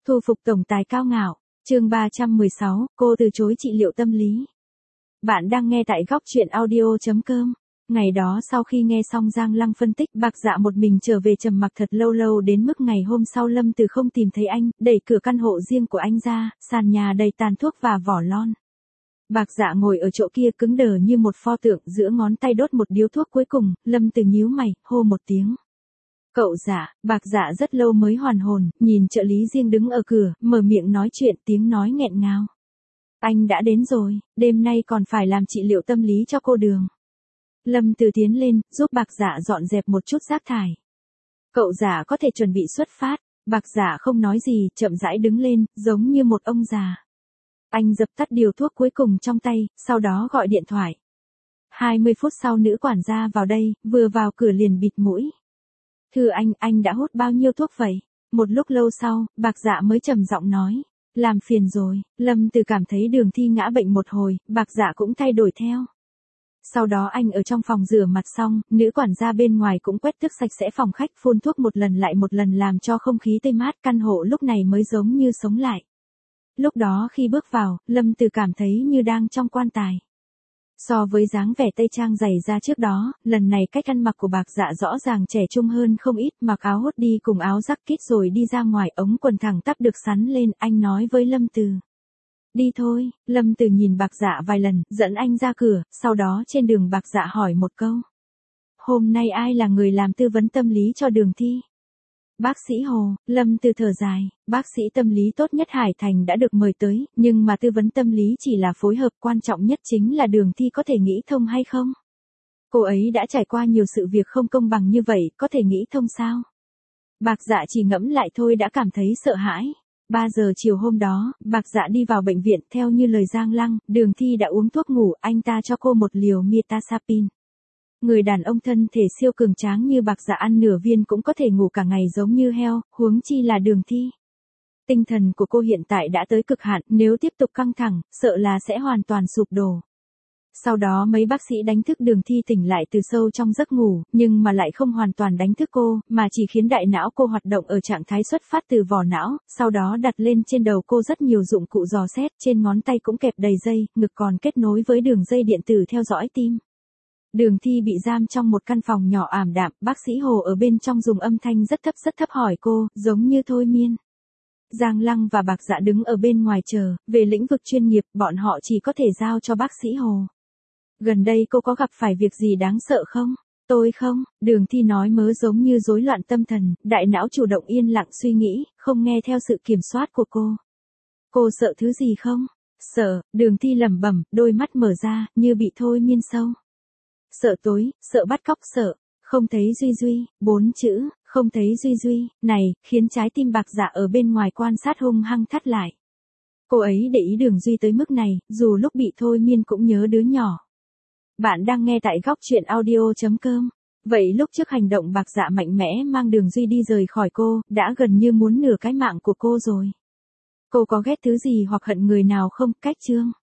Thu phục tổng tài cao ngạo, chương 316, cô từ chối trị liệu tâm lý. Bạn đang nghe tại góc truyện audio.com. Ngày đó sau khi nghe xong Giang Lăng phân tích, Bạc Dạ một mình trở về trầm mặc thật lâu đến mức ngày hôm sau Lâm Từ không tìm thấy anh, đẩy cửa căn hộ riêng của anh ra, sàn nhà đầy tàn thuốc và vỏ lon. Bạc Dạ ngồi ở chỗ kia cứng đờ như một pho tượng, giữa ngón tay đốt một điếu thuốc cuối cùng. Lâm Từ nhíu mày, hô một tiếng. Cậu Dạ. Bạc Dạ rất lâu mới hoàn hồn, nhìn trợ lý riêng đứng ở cửa, mở miệng nói chuyện, tiếng nói nghẹn ngào. Anh đã đến rồi, đêm nay còn phải làm trị liệu tâm lý cho cô Đường. Lâm Từ tiến lên, giúp Bạc Dạ dọn dẹp một chút rác thải. Cậu Dạ có thể chuẩn bị xuất phát. Bạc Dạ không nói gì, chậm rãi đứng lên, giống như một ông già. Anh dập tắt điều thuốc cuối cùng trong tay, sau đó gọi điện thoại. 20 phút sau nữ quản gia vào đây, vừa vào cửa liền bịt mũi. Thưa anh đã hút bao nhiêu thuốc vậy? Một lúc lâu sau, Bạc Dạ mới trầm giọng nói. Làm phiền rồi. Lâm Từ cảm thấy Đường Thi ngã bệnh một hồi, Bạc Dạ cũng thay đổi theo. Sau đó anh ở trong phòng rửa mặt xong, nữ quản gia bên ngoài cũng quét tước sạch sẽ phòng khách, phun thuốc một lần lại một lần làm cho không khí tươi mát, căn hộ lúc này mới giống như sống lại. Lúc đó khi bước vào, Lâm Từ cảm thấy như đang trong quan tài. So với dáng vẻ tây trang dày ra trước đó, lần này cách ăn mặc của Bạc Dạ rõ ràng trẻ trung hơn không ít, mặc áo hốt đi cùng áo jacket rồi đi ra ngoài, ống quần thẳng tắp được xắn lên, anh nói với Lâm Từ. Đi thôi. Lâm Từ nhìn Bạc Dạ vài lần, dẫn anh ra cửa, sau đó trên đường Bạc Dạ hỏi một câu. Hôm nay ai là người làm tư vấn tâm lý cho Đường Thi? Bác sĩ Hồ. Lâm Từ thở dài, bác sĩ tâm lý tốt nhất Hải Thành đã được mời tới, nhưng mà tư vấn tâm lý chỉ là phối hợp, quan trọng nhất chính là Đường Thi có thể nghĩ thông hay không. Cô ấy đã trải qua nhiều sự việc không công bằng như vậy, có thể nghĩ thông sao? Bạc Dạ chỉ ngẫm lại thôi đã cảm thấy sợ hãi. 3 giờ chiều hôm đó, Bạc Dạ đi vào bệnh viện, theo như lời Giang Lăng, Đường Thi đã uống thuốc ngủ, anh ta cho cô một liều Mirtazapine. Người đàn ông thân thể siêu cường tráng như Bạc Dạ ăn nửa viên cũng có thể ngủ cả ngày giống như heo, huống chi là Đường Thi. Tinh thần của cô hiện tại đã tới cực hạn, nếu tiếp tục căng thẳng, sợ là sẽ hoàn toàn sụp đổ. Sau đó mấy bác sĩ đánh thức Đường Thi tỉnh lại từ sâu trong giấc ngủ, nhưng mà lại không hoàn toàn đánh thức cô, mà chỉ khiến đại não cô hoạt động ở trạng thái xuất phát từ vỏ não, sau đó đặt lên trên đầu cô rất nhiều dụng cụ dò xét, trên ngón tay cũng kẹp đầy dây, ngực còn kết nối với đường dây điện tử theo dõi tim. Đường Thi bị giam trong một căn phòng nhỏ ảm đạm, bác sĩ Hồ ở bên trong dùng âm thanh rất thấp hỏi cô, giống như thôi miên. Giang Lăng và Bạc Dạ đứng ở bên ngoài chờ, về lĩnh vực chuyên nghiệp, bọn họ chỉ có thể giao cho bác sĩ Hồ. Gần đây cô có gặp phải việc gì đáng sợ không? Tôi không. Đường Thi nói mớ giống như rối loạn tâm thần, đại não chủ động yên lặng suy nghĩ, không nghe theo sự kiểm soát của cô. Cô sợ thứ gì không? Sợ. Đường Thi lẩm bẩm, đôi mắt mở ra, như bị thôi miên sâu. Sợ tối, sợ bắt cóc, sợ. Không thấy Duy, 4 chữ, không thấy Duy, này, khiến trái tim Bạc Dạ ở bên ngoài quan sát hung hăng thắt lại. Cô ấy để ý Đường Duy tới mức này, dù lúc bị thôi miên cũng nhớ đứa nhỏ. Bạn đang nghe tại góc truyện audio.com. Vậy lúc trước hành động Bạc Dạ mạnh mẽ mang Đường Duy đi rời khỏi cô, đã gần như muốn nửa cái mạng của cô rồi. Cô có ghét thứ gì hoặc hận người nào không? Cách chương.